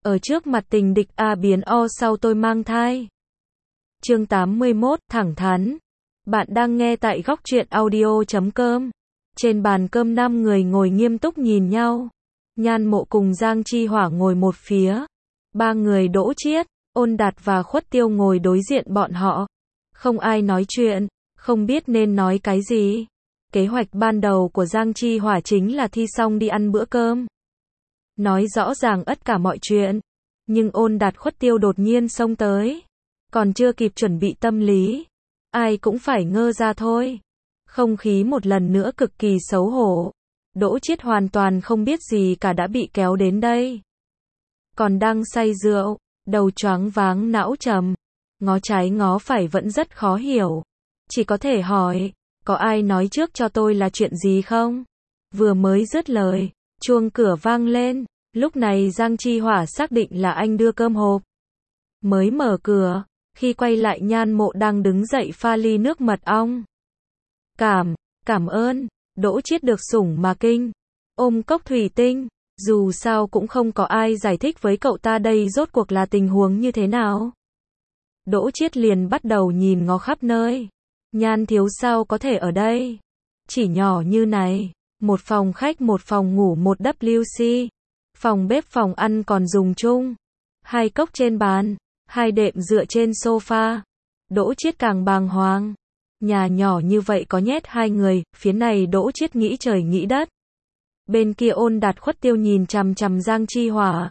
Ở trước mặt tình địch A biến O sau tôi mang thai. Chương 81, thẳng thắn. Bạn đang nghe tại góc truyện audio.com. Trên bàn cơm 5 người ngồi nghiêm túc nhìn nhau. Nhan Mộ cùng Giang Chi Hỏa ngồi một phía. 3 người Đỗ Chiết, Ôn Đạt và Khuất Tiêu ngồi đối diện bọn họ. Không ai nói chuyện, không biết nên nói cái gì. Kế hoạch ban đầu của Giang Chi Hỏa chính là thi xong đi ăn bữa cơm. Nói rõ ràng tất cả mọi chuyện. Nhưng Ôn Đạt Khuất Tiêu đột nhiên xông tới. Còn chưa kịp chuẩn bị tâm lý. Ai cũng phải ngơ ra thôi. Không khí một lần nữa cực kỳ xấu hổ. Đỗ Chiết hoàn toàn không biết gì cả đã bị kéo đến đây. Còn đang say rượu, đầu choáng váng não trầm. Ngó trái ngó phải vẫn rất khó hiểu. Chỉ có thể hỏi, có ai nói trước cho tôi là chuyện gì không? Vừa mới dứt lời, chuông cửa vang lên. Lúc này Giang Chi Hỏa xác định là anh đưa cơm hộp. Mới mở cửa, khi quay lại Nhan Mộ đang đứng dậy pha ly nước mật ong. Cảm ơn. Đỗ Chiết được sủng mà kinh. Ôm cốc thủy tinh. Dù sao cũng không có ai giải thích với cậu ta đây rốt cuộc là tình huống như thế nào. Đỗ Chiết liền bắt đầu nhìn ngó khắp nơi. Nhan thiếu sao có thể ở đây? Chỉ nhỏ như này. Một phòng khách, một phòng ngủ, một WC. Phòng bếp, phòng ăn còn dùng chung. 2 cốc trên bàn. 2 đệm dựa trên sofa. Đỗ Chiết càng bàng hoàng. Nhà nhỏ như vậy có nhét 2 người, phía này Đỗ Chiết nghĩ trời nghĩ đất. Bên kia Ôn Đạt Khuất Tiêu nhìn chằm chằm Giang Chi Hỏa.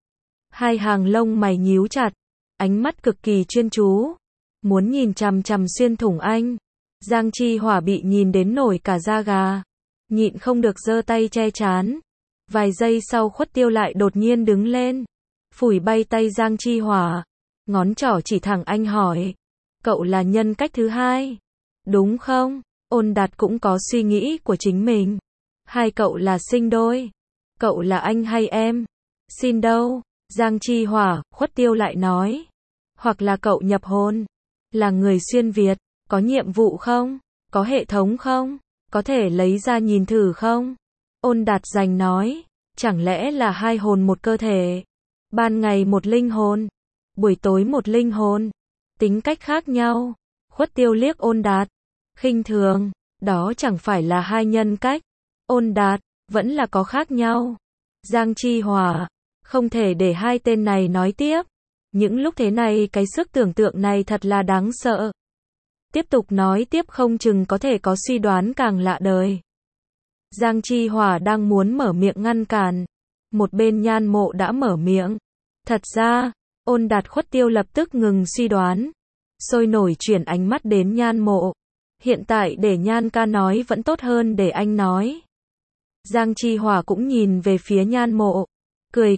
2 hàng lông mày nhíu chặt, ánh mắt cực kỳ chuyên chú, muốn nhìn chằm chằm xuyên thủng anh. Giang Chi Hỏa bị nhìn đến nổi cả da gà, nhịn không được giơ tay che trán. Vài giây sau Khuất Tiêu lại đột nhiên đứng lên, phủi bay tay Giang Chi Hỏa, ngón trỏ chỉ thẳng anh hỏi, cậu là nhân cách thứ 2, đúng không? Ôn Đạt cũng có suy nghĩ của chính mình. 2 cậu là sinh đôi. Cậu là anh hay em? Xin đâu? Giang Chi Hỏa, Khuất Tiêu lại nói. Hoặc là cậu nhập hôn. Là người xuyên Việt. Có nhiệm vụ không? Có hệ thống không? Có thể lấy ra nhìn thử không? Ôn Đạt giành nói. Chẳng lẽ là 2 hồn một cơ thể? Ban ngày một linh hồn. Buổi tối một linh hồn. Tính cách khác nhau. Khuất Tiêu liếc Ôn Đạt. Khinh thường. Đó chẳng phải là 2 nhân cách. Ôn Đạt, vẫn là có khác nhau. Giang Chi Hỏa, không thể để 2 tên này nói tiếp. Những lúc thế này cái sức tưởng tượng này thật là đáng sợ. Tiếp tục nói tiếp không chừng có thể có suy đoán càng lạ đời. Giang Chi Hỏa đang muốn mở miệng ngăn cản. Một bên Nhan Mộ đã mở miệng. Thật ra, Ôn Đạt Khuất Tiêu lập tức ngừng suy đoán. Sôi nổi chuyển ánh mắt đến Nhan Mộ. Hiện tại để Nhan ca nói vẫn tốt hơn để anh nói. Giang Chi Hỏa cũng nhìn về phía Nhan Mộ, cười,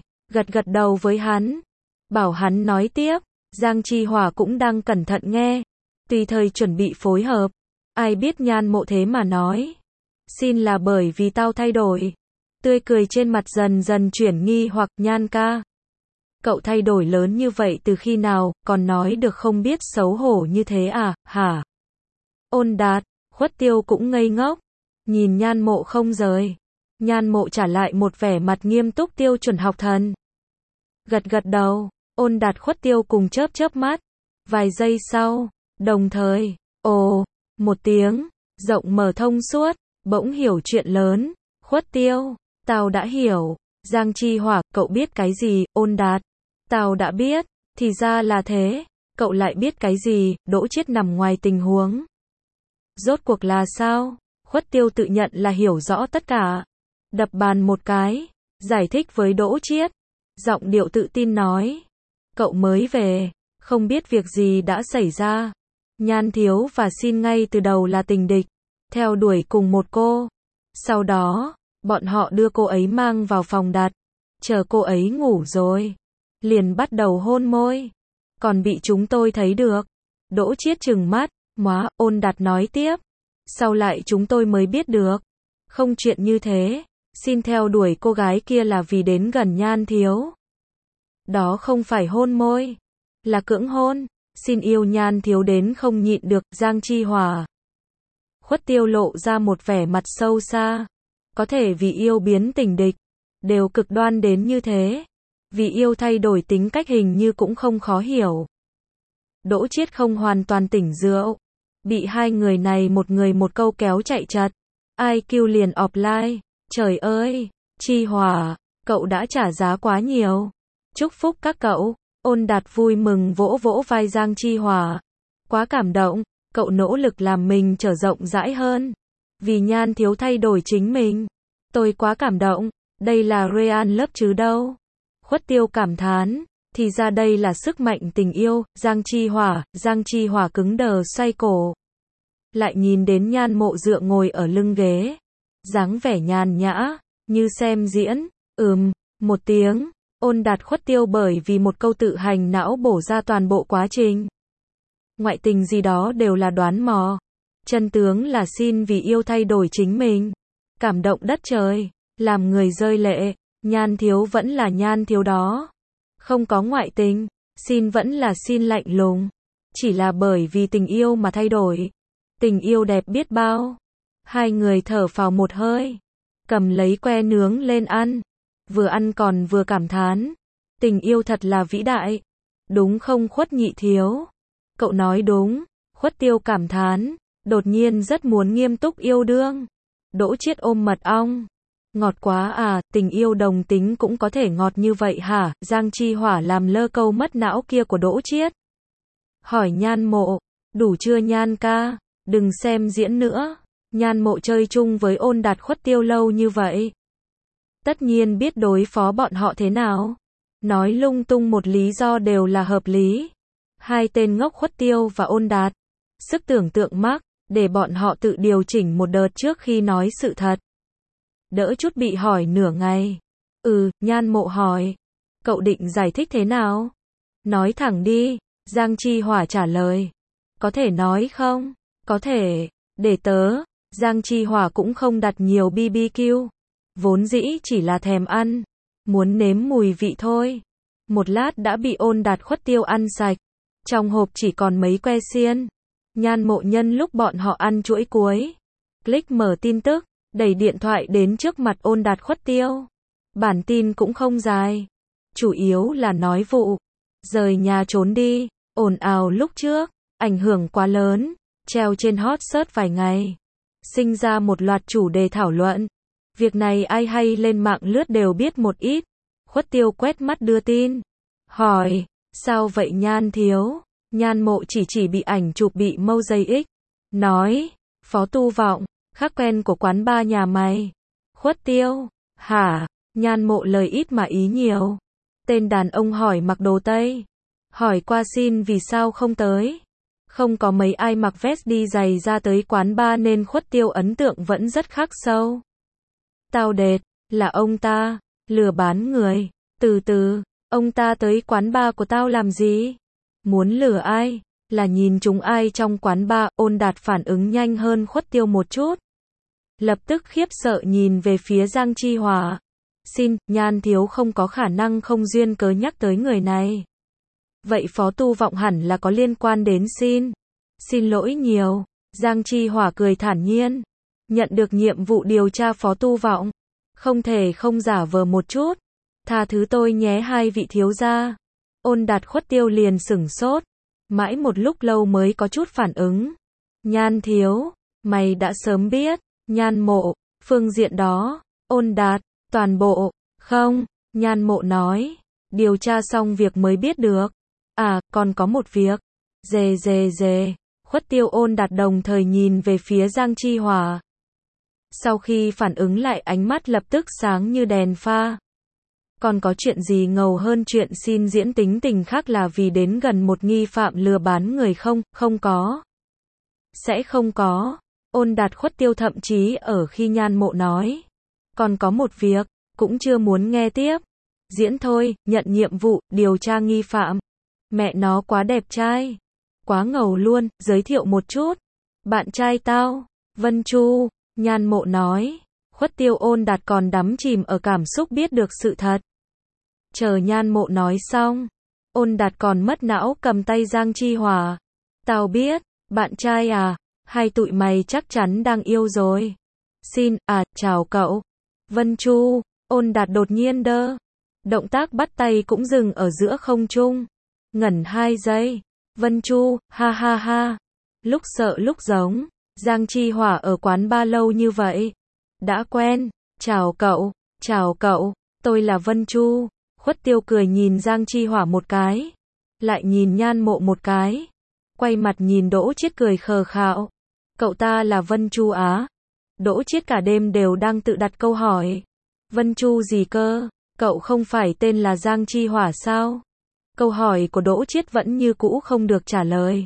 gật đầu với hắn, bảo hắn nói tiếp. Giang Chi Hỏa cũng đang cẩn thận nghe, tùy thời chuẩn bị phối hợp. Ai biết Nhan Mộ thế mà nói, xin là bởi vì tao thay đổi. Tươi cười trên mặt dần dần chuyển nghi hoặc. Nhan ca, cậu thay đổi lớn như vậy từ khi nào, còn nói được không biết xấu hổ như thế à, hả? Ôn Đạt, Khuất Tiêu cũng ngây ngốc. Nhìn Nhan Mộ không rời. Nhan Mộ trả lại một vẻ mặt nghiêm túc tiêu chuẩn học thần. Gật đầu. Ôn Đạt Khuất Tiêu cùng chớp mắt. Vài giây sau, đồng thời, ồ, một tiếng, rộng mở thông suốt, bỗng hiểu chuyện lớn. Khuất Tiêu, tao đã hiểu. Giang Chi Hỏa, cậu biết cái gì? Ôn Đạt, tao đã biết, thì ra là thế. Cậu lại biết cái gì? Đỗ Chiết nằm ngoài tình huống. Rốt cuộc là sao? Khuất Tiêu tự nhận là hiểu rõ tất cả. Đập bàn một cái, giải thích với Đỗ Chiết. Giọng điệu tự tin nói. Cậu mới về, không biết việc gì đã xảy ra. Nhan thiếu và Xin ngay từ đầu là tình địch, theo đuổi cùng một cô. Sau đó, bọn họ đưa cô ấy mang vào phòng đặt. Chờ cô ấy ngủ rồi, liền bắt đầu hôn môi. Còn bị chúng tôi thấy được. Đỗ Chiết trừng mắt. Ôn Đạt nói tiếp. Sau lại chúng tôi mới biết được. Không chuyện như thế. Xin theo đuổi cô gái kia là vì đến gần Nhan thiếu. Đó không phải hôn môi. Là cưỡng hôn. Xin yêu Nhan thiếu đến không nhịn được. Giang Chi Hỏa, Khuất Tiêu lộ ra một vẻ mặt sâu xa. Có thể vì yêu biến tình địch. Đều cực đoan đến như thế. Vì yêu thay đổi tính cách hình như cũng không khó hiểu. Đỗ Chiết không hoàn toàn tỉnh rượu. Bị hai người này một người một câu kéo chạy chật. IQ liền offline. Trời ơi, Chi Hỏa, cậu đã trả giá quá nhiều. Chúc phúc các cậu. Ôn Đạt vui mừng vỗ vỗ vai Giang Chi Hỏa. Quá cảm động, cậu nỗ lực làm mình trở rộng rãi hơn. Vì Nhan Thiếu thay đổi chính mình. Tôi quá cảm động, đây là Real Love chứ đâu. Khuất Tiêu cảm thán, thì ra đây là sức mạnh tình yêu. Giang Chi Hỏa cứng đờ xoay cổ. Lại nhìn đến Nhan Mộ dựa ngồi ở lưng ghế. Dáng vẻ nhàn nhã, như xem diễn. Một tiếng. Ôn Đạt Khuất Tiêu bởi vì một câu tự hành não bổ ra toàn bộ quá trình. Ngoại tình gì đó đều là đoán mò. Chân tướng là xin vì yêu thay đổi chính mình. Cảm động đất trời, làm người rơi lệ. Nhan Thiếu vẫn là Nhan Thiếu đó. Không có ngoại tình, xin vẫn là xin lạnh lùng. Chỉ là bởi vì tình yêu mà thay đổi. Tình yêu đẹp biết bao. Hai người thở phào một hơi. Cầm lấy que nướng lên ăn. Vừa ăn còn vừa cảm thán. Tình yêu thật là vĩ đại. Đúng không Khuất Nhị Thiếu? Cậu nói đúng. Khuất Tiêu cảm thán. Đột nhiên rất muốn nghiêm túc yêu đương. Đỗ Chiết ôm mật ong. Ngọt quá à, tình yêu đồng tính cũng có thể ngọt như vậy hả? Giang Chi Hỏa làm lơ câu mất não kia của Đỗ Chiết. Hỏi Nhan Mộ. Đủ chưa Nhan ca? Đừng xem diễn nữa. Nhan Mộ chơi chung với Ôn Đạt Khuất Tiêu lâu như vậy. Tất nhiên biết đối phó bọn họ thế nào. Nói lung tung một lý do đều là hợp lý. Hai tên ngốc Khuất Tiêu và Ôn Đạt. Sức tưởng tượng mắc, để bọn họ tự điều chỉnh một đợt trước khi nói sự thật. Đỡ chút bị hỏi nửa ngày. Nhan Mộ hỏi. Cậu định giải thích thế nào? Nói thẳng đi, Giang Chi Hỏa trả lời. Có thể nói không? Có thể, để tớ. Giang Chi Hỏa cũng không đặt nhiều BBQ. Vốn dĩ chỉ là thèm ăn. Muốn nếm mùi vị thôi. Một lát đã bị Ôn Đạt Khuất Tiêu ăn sạch. Trong hộp chỉ còn mấy que xiên. Nhan Mộ nhân lúc bọn họ ăn chuỗi cuối. Click mở tin tức. Đẩy điện thoại đến trước mặt Ôn Đạt Khuất Tiêu. Bản tin cũng không dài. Chủ yếu là nói vụ. Rời nhà trốn đi. Ồn ào lúc trước. Ảnh hưởng quá lớn. Treo trên hot search vài ngày. Sinh ra một loạt chủ đề thảo luận. Việc này ai hay lên mạng lướt đều biết một ít. Khuất Tiêu quét mắt đưa tin. Hỏi. Sao vậy Nhan Thiếu? Nhan Mộ chỉ bị ảnh chụp bị mâu dây X. Nói. Phó Tu Vọng. Khách quen của quán bar nhà mày. Khuất Tiêu. Hả? Nhan Mộ lời ít mà ý nhiều. Tên đàn ông hỏi mặc đồ Tây. Hỏi qua xin vì sao không tới. Không có mấy ai mặc vest đi giày ra tới quán bar nên Khuất Tiêu ấn tượng vẫn rất khắc sâu. Tao đệt, là ông ta, lừa bán người. Từ từ, ông ta tới quán bar của tao làm gì? Muốn lừa ai? Là nhìn chúng ai trong quán bar? Ôn Đạt phản ứng nhanh hơn Khuất Tiêu một chút. Lập tức khiếp sợ nhìn về phía Giang Chi Hỏa. Xin, Nhan Thiếu không có khả năng không duyên cớ nhắc tới người này. Vậy Phó Tu Vọng hẳn là có liên quan đến xin. Xin lỗi nhiều. Giang Chi Hỏa cười thản nhiên. Nhận được nhiệm vụ điều tra Phó Tu Vọng. Không thể không giả vờ một chút. Tha thứ tôi nhé hai vị thiếu gia. Ôn Đạt Khuất Tiêu liền sửng sốt. Mãi một lúc lâu mới có chút phản ứng. Nhan Thiếu, mày đã sớm biết. Nhan Mộ, phương diện đó. Ôn Đạt, toàn bộ. Không, Nhan Mộ nói. Điều tra xong việc mới biết được. À, còn có một việc. Dề. Khuất Tiêu Ôn Đạt đồng thời nhìn về phía Giang Chi Hỏa. Sau khi phản ứng lại ánh mắt lập tức sáng như đèn pha. Còn có chuyện gì ngầu hơn chuyện xin diễn tính tình khác là vì đến gần một nghi phạm lừa bán người không? Không có. Sẽ không có. Ôn Đạt Khuất Tiêu thậm chí ở khi Nhan Mộ nói. Còn có một việc, cũng chưa muốn nghe tiếp. Diễn thôi, nhận nhiệm vụ, điều tra nghi phạm. Mẹ nó quá đẹp trai. Quá ngầu luôn, giới thiệu một chút. Bạn trai tao, Vân Chu. Nhan Mộ nói. Khuất Tiêu Ôn Đạt còn đắm chìm ở cảm xúc biết được sự thật. Chờ Nhan Mộ nói xong. Ôn Đạt còn mất não cầm tay Giang Chi Hỏa. Tao biết, bạn trai à, hai tụi mày chắc chắn đang yêu rồi. Xin, chào cậu. Vân Chu, Ôn Đạt đột nhiên đơ. Động tác bắt tay cũng dừng ở giữa không trung. Ngẩn 2 giây. Vân Chu, ha ha ha. Lúc sợ lúc giống. Giang Chi Hỏa ở quán ba lâu như vậy. Đã quen. Chào cậu, tôi là Vân Chu. Khuất Tiêu cười nhìn Giang Chi Hỏa một cái. Lại nhìn Nhan Mộ một cái. Quay mặt nhìn Đỗ Chiết cười khờ khạo. Cậu ta là Vân Chu á? Đỗ Chiết cả đêm đều đang tự đặt câu hỏi. Vân Chu gì cơ? Cậu không phải tên là Giang Chi Hỏa sao? Câu hỏi của Đỗ Chiết vẫn như cũ không được trả lời.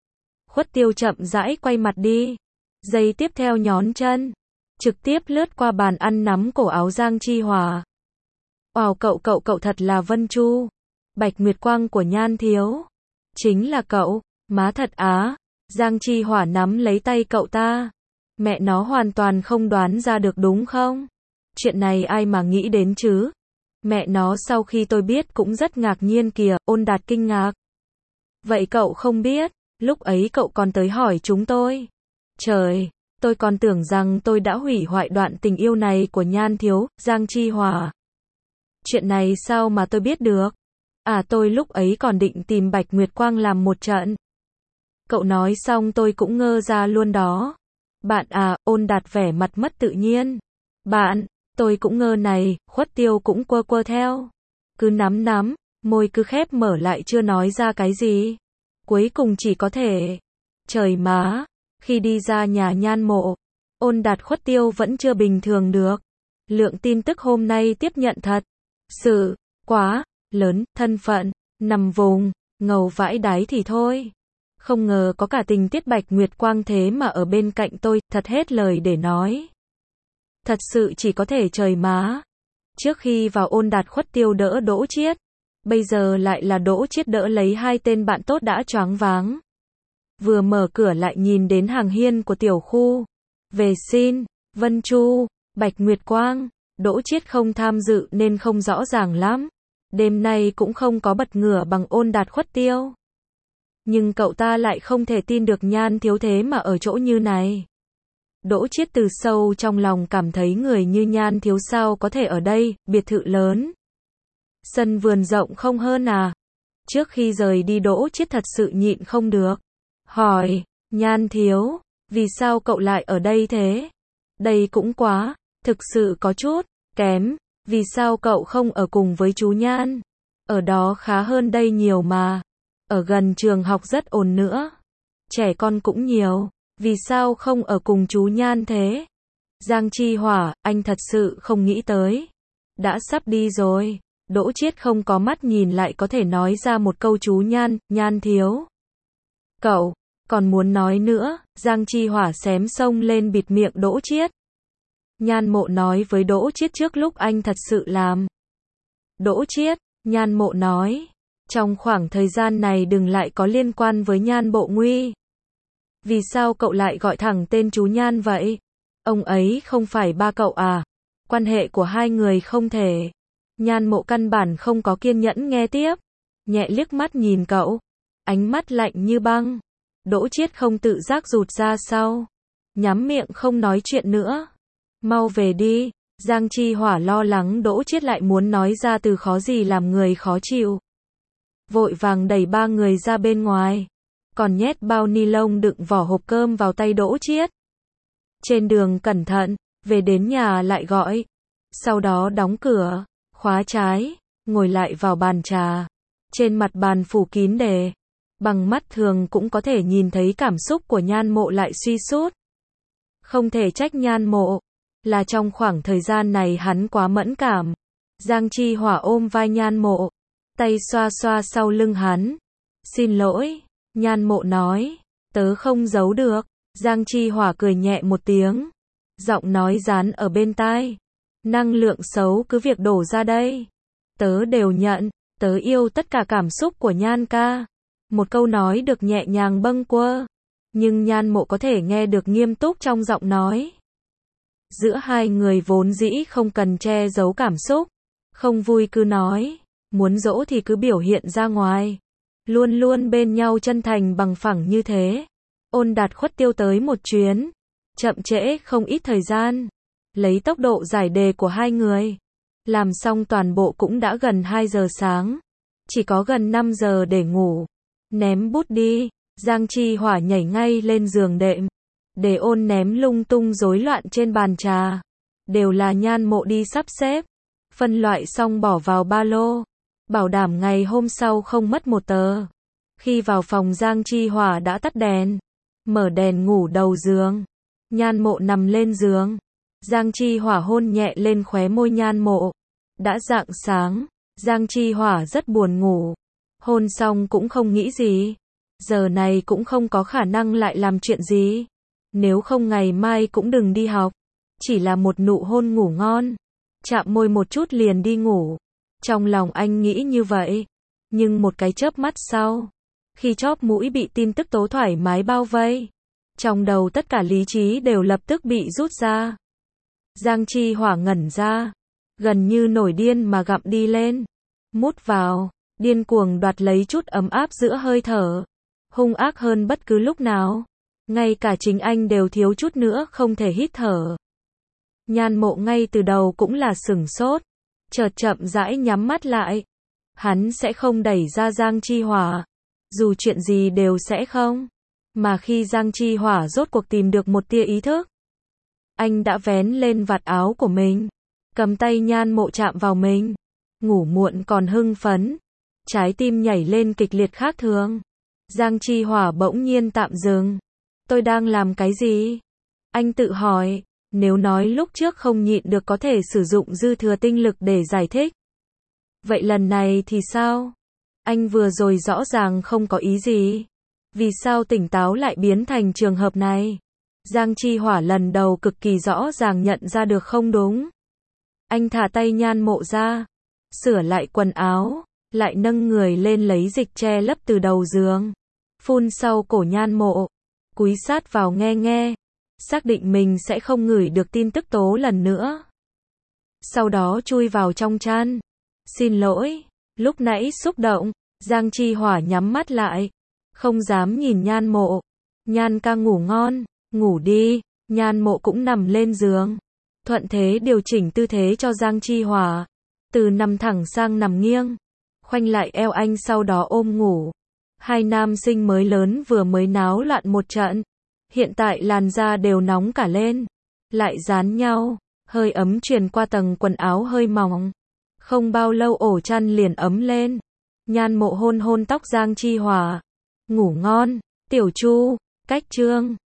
Khuất Tiêu chậm rãi quay mặt đi. Giây tiếp theo nhón chân. Trực tiếp lướt qua bàn ăn nắm cổ áo Giang Chi Hỏa. Wow, cậu thật là Vân Chu. Bạch Nguyệt Quang của Nhan thiếu. Chính là cậu, má thật á. Giang Chi Hỏa nắm lấy tay cậu ta. Mẹ nó hoàn toàn không đoán ra được đúng không? Chuyện này ai mà nghĩ đến chứ? Mẹ nó sau khi tôi biết cũng rất ngạc nhiên kìa, Ôn Đạt kinh ngạc. Vậy cậu không biết, lúc ấy cậu còn tới hỏi chúng tôi. Trời, tôi còn tưởng rằng tôi đã hủy hoại đoạn tình yêu này của Nhan thiếu, Giang Chi Hỏa. Chuyện này sao mà tôi biết được? À tôi lúc ấy còn định tìm Bạch Nguyệt Quang làm một trận. Cậu nói xong tôi cũng ngơ ra luôn đó. Bạn à, Ôn Đạt vẻ mặt mất tự nhiên. Bạn, tôi cũng ngơ này, Khuất Tiêu cũng quơ quơ theo. Cứ nắm, môi cứ khép mở lại chưa nói ra cái gì. Cuối cùng chỉ có thể. Trời má, khi đi ra nhà Nhan Mộ, Ôn Đạt Khuất Tiêu vẫn chưa bình thường được. Lượng tin tức hôm nay tiếp nhận thật sự quá lớn, thân phận, nằm vùng, ngầu vãi đáy thì thôi. Không ngờ có cả tình tiết Bạch Nguyệt Quang thế mà ở bên cạnh tôi, thật hết lời để nói. Thật sự chỉ có thể trời má. Trước khi vào Ôn Đạt Khuất Tiêu đỡ Đỗ Chiết. Bây giờ lại là Đỗ Chiết đỡ lấy hai tên bạn tốt đã choáng váng. Vừa mở cửa lại nhìn đến hàng hiên của tiểu khu. Về xin, Vân Chu, Bạch Nguyệt Quang. Đỗ Chiết không tham dự nên không rõ ràng lắm. Đêm nay cũng không có bật ngửa bằng Ôn Đạt Khuất Tiêu. Nhưng cậu ta lại không thể tin được Nhan thiếu thế mà ở chỗ như này. Đỗ Chiết từ sâu trong lòng cảm thấy người như Nhan thiếu sao có thể ở đây, biệt thự lớn. Sân vườn rộng không hơn à? Trước khi rời đi Đỗ Chiết thật sự nhịn không được. Hỏi, Nhan thiếu, vì sao cậu lại ở đây thế? Đây cũng quá, thực sự có chút kém, vì sao cậu không ở cùng với chú Nhan? Ở đó khá hơn đây nhiều mà. Ở gần trường học rất ồn nữa. Trẻ con cũng nhiều, vì sao không ở cùng chú Nhan thế? Giang Chi Hỏa, anh thật sự không nghĩ tới. Đã sắp đi rồi. Đỗ Chiết không có mắt nhìn lại có thể nói ra một câu chú Nhan, Nhan thiếu. Cậu, còn muốn nói nữa, Giang Chi Hỏa xém xông lên bịt miệng Đỗ Chiết. Nhan Mộ nói với Đỗ Chiết trước lúc anh thật sự làm. Đỗ Chiết, Nhan Mộ nói. Trong khoảng thời gian này đừng lại có liên quan với Nhan Bộ Nguy. Vì sao cậu lại gọi thẳng tên chú Nhan vậy? Ông ấy không phải ba cậu à? Quan hệ của hai người không thể. Nhan Mộ căn bản không có kiên nhẫn nghe tiếp. Nhẹ liếc mắt nhìn cậu. Ánh mắt lạnh như băng. Đỗ Chiết không tự giác rụt ra sau. Nhắm miệng không nói chuyện nữa. Mau về đi. Giang Chi Hỏa lo lắng Đỗ Chiết lại muốn nói ra từ khó gì làm người khó chịu. Vội vàng đẩy ba người ra bên ngoài. Còn nhét bao ni lông đựng vỏ hộp cơm vào tay Đỗ Chiết. Trên đường cẩn thận, về đến nhà lại gọi. Sau đó đóng cửa, khóa trái, ngồi lại vào bàn trà. Trên mặt bàn phủ kín đề. Bằng mắt thường cũng có thể nhìn thấy cảm xúc của Nhan Mộ lại suy sút. Không thể trách Nhan Mộ. Là trong khoảng thời gian này hắn quá mẫn cảm. Giang Chi Hỏa ôm vai Nhan Mộ. Tay xoa xoa sau lưng hắn. Xin lỗi. Nhan Mộ nói. Tớ không giấu được. Giang Chi Hỏa cười nhẹ một tiếng. Giọng nói dán ở bên tai. Năng lượng xấu cứ việc đổ ra đây. Tớ đều nhận. Tớ yêu tất cả cảm xúc của Nhan ca. Một câu nói được nhẹ nhàng bâng quơ. Nhưng Nhan Mộ có thể nghe được nghiêm túc trong giọng nói. Giữa hai người vốn dĩ không cần che giấu cảm xúc. Không vui cứ nói. Muốn dỗ thì cứ biểu hiện ra ngoài. Luôn luôn bên nhau chân thành bằng phẳng như thế. Ôn Đạt Khuất Tiêu tới một chuyến. Chậm trễ không ít thời gian. Lấy tốc độ giải đề của hai người. Làm xong toàn bộ cũng đã gần 2 giờ sáng. Chỉ có gần 5 giờ để ngủ. Ném bút đi. Giang Chi Hỏa nhảy ngay lên giường đệm. Để ôn ném lung tung rối loạn trên bàn trà. Đều là Nhan Mộ đi sắp xếp. Phân loại xong bỏ vào ba lô. Bảo đảm ngày hôm sau không mất một tờ. Khi vào phòng Giang Chi Hỏa đã tắt đèn. Mở đèn ngủ đầu giường. Nhan Mộ nằm lên giường. Giang Chi Hỏa hôn nhẹ lên khóe môi Nhan Mộ. Đã rạng sáng. Giang Chi Hỏa rất buồn ngủ. Hôn xong cũng không nghĩ gì. Giờ này cũng không có khả năng lại làm chuyện gì. Nếu không ngày mai cũng đừng đi học. Chỉ là một nụ hôn ngủ ngon. Chạm môi một chút liền đi ngủ. Trong lòng anh nghĩ như vậy. Nhưng một cái chớp mắt sau. Khi chóp mũi bị tin tức tố thoải mái bao vây. Trong đầu tất cả lý trí đều lập tức bị rút ra. Giang Chi Hỏa ngẩn ra. Gần như nổi điên mà gặm đi lên. Mút vào. Điên cuồng đoạt lấy chút ấm áp giữa hơi thở. Hung ác hơn bất cứ lúc nào. Ngay cả chính anh đều thiếu chút nữa không thể hít thở. Nhan Mộ ngay từ đầu cũng là sửng sốt. Chợt chậm rãi nhắm mắt lại. Hắn sẽ không đẩy ra Giang Chi Hỏa. Dù chuyện gì đều sẽ không. Mà khi Giang Chi Hỏa rốt cuộc tìm được một tia ý thức. Anh đã vén lên vạt áo của mình. Cầm tay Nhan Mộ chạm vào mình. Ngủ muộn còn hưng phấn. Trái tim nhảy lên kịch liệt khác thường. Giang Chi Hỏa bỗng nhiên tạm dừng. Tôi đang làm cái gì? Anh tự hỏi. Nếu nói lúc trước không nhịn được có thể sử dụng dư thừa tinh lực để giải thích. Vậy lần này thì sao? Anh vừa rồi rõ ràng không có ý gì. Vì sao tỉnh táo lại biến thành trường hợp này? Giang Chi Hỏa lần đầu cực kỳ rõ ràng nhận ra được không đúng. Anh thả tay Nhan Mộ ra. Sửa lại quần áo. Lại nâng người lên lấy dịch che lấp từ đầu giường. Phun sau cổ Nhan Mộ. Cúi sát vào nghe nghe. Xác định mình sẽ không ngửi được tin tức tố lần nữa. Sau đó chui vào trong chăn. Xin lỗi. Lúc nãy xúc động. Giang Chi Hỏa nhắm mắt lại. Không dám nhìn Nhan Mộ. Nhan ca ngủ ngon. Ngủ đi. Nhan Mộ cũng nằm lên giường. Thuận thế điều chỉnh tư thế cho Giang Chi Hỏa. Từ nằm thẳng sang nằm nghiêng. Khoanh lại eo anh sau đó ôm ngủ. Hai nam sinh mới lớn vừa mới náo loạn một trận. Hiện tại làn da đều nóng cả lên. Lại dán nhau. Hơi ấm truyền qua tầng quần áo hơi mỏng. Không bao lâu ổ chăn liền ấm lên. Nhan Mộ hôn hôn tóc Giang Chi Hỏa. Ngủ ngon. Tiểu Chu. Cách chương.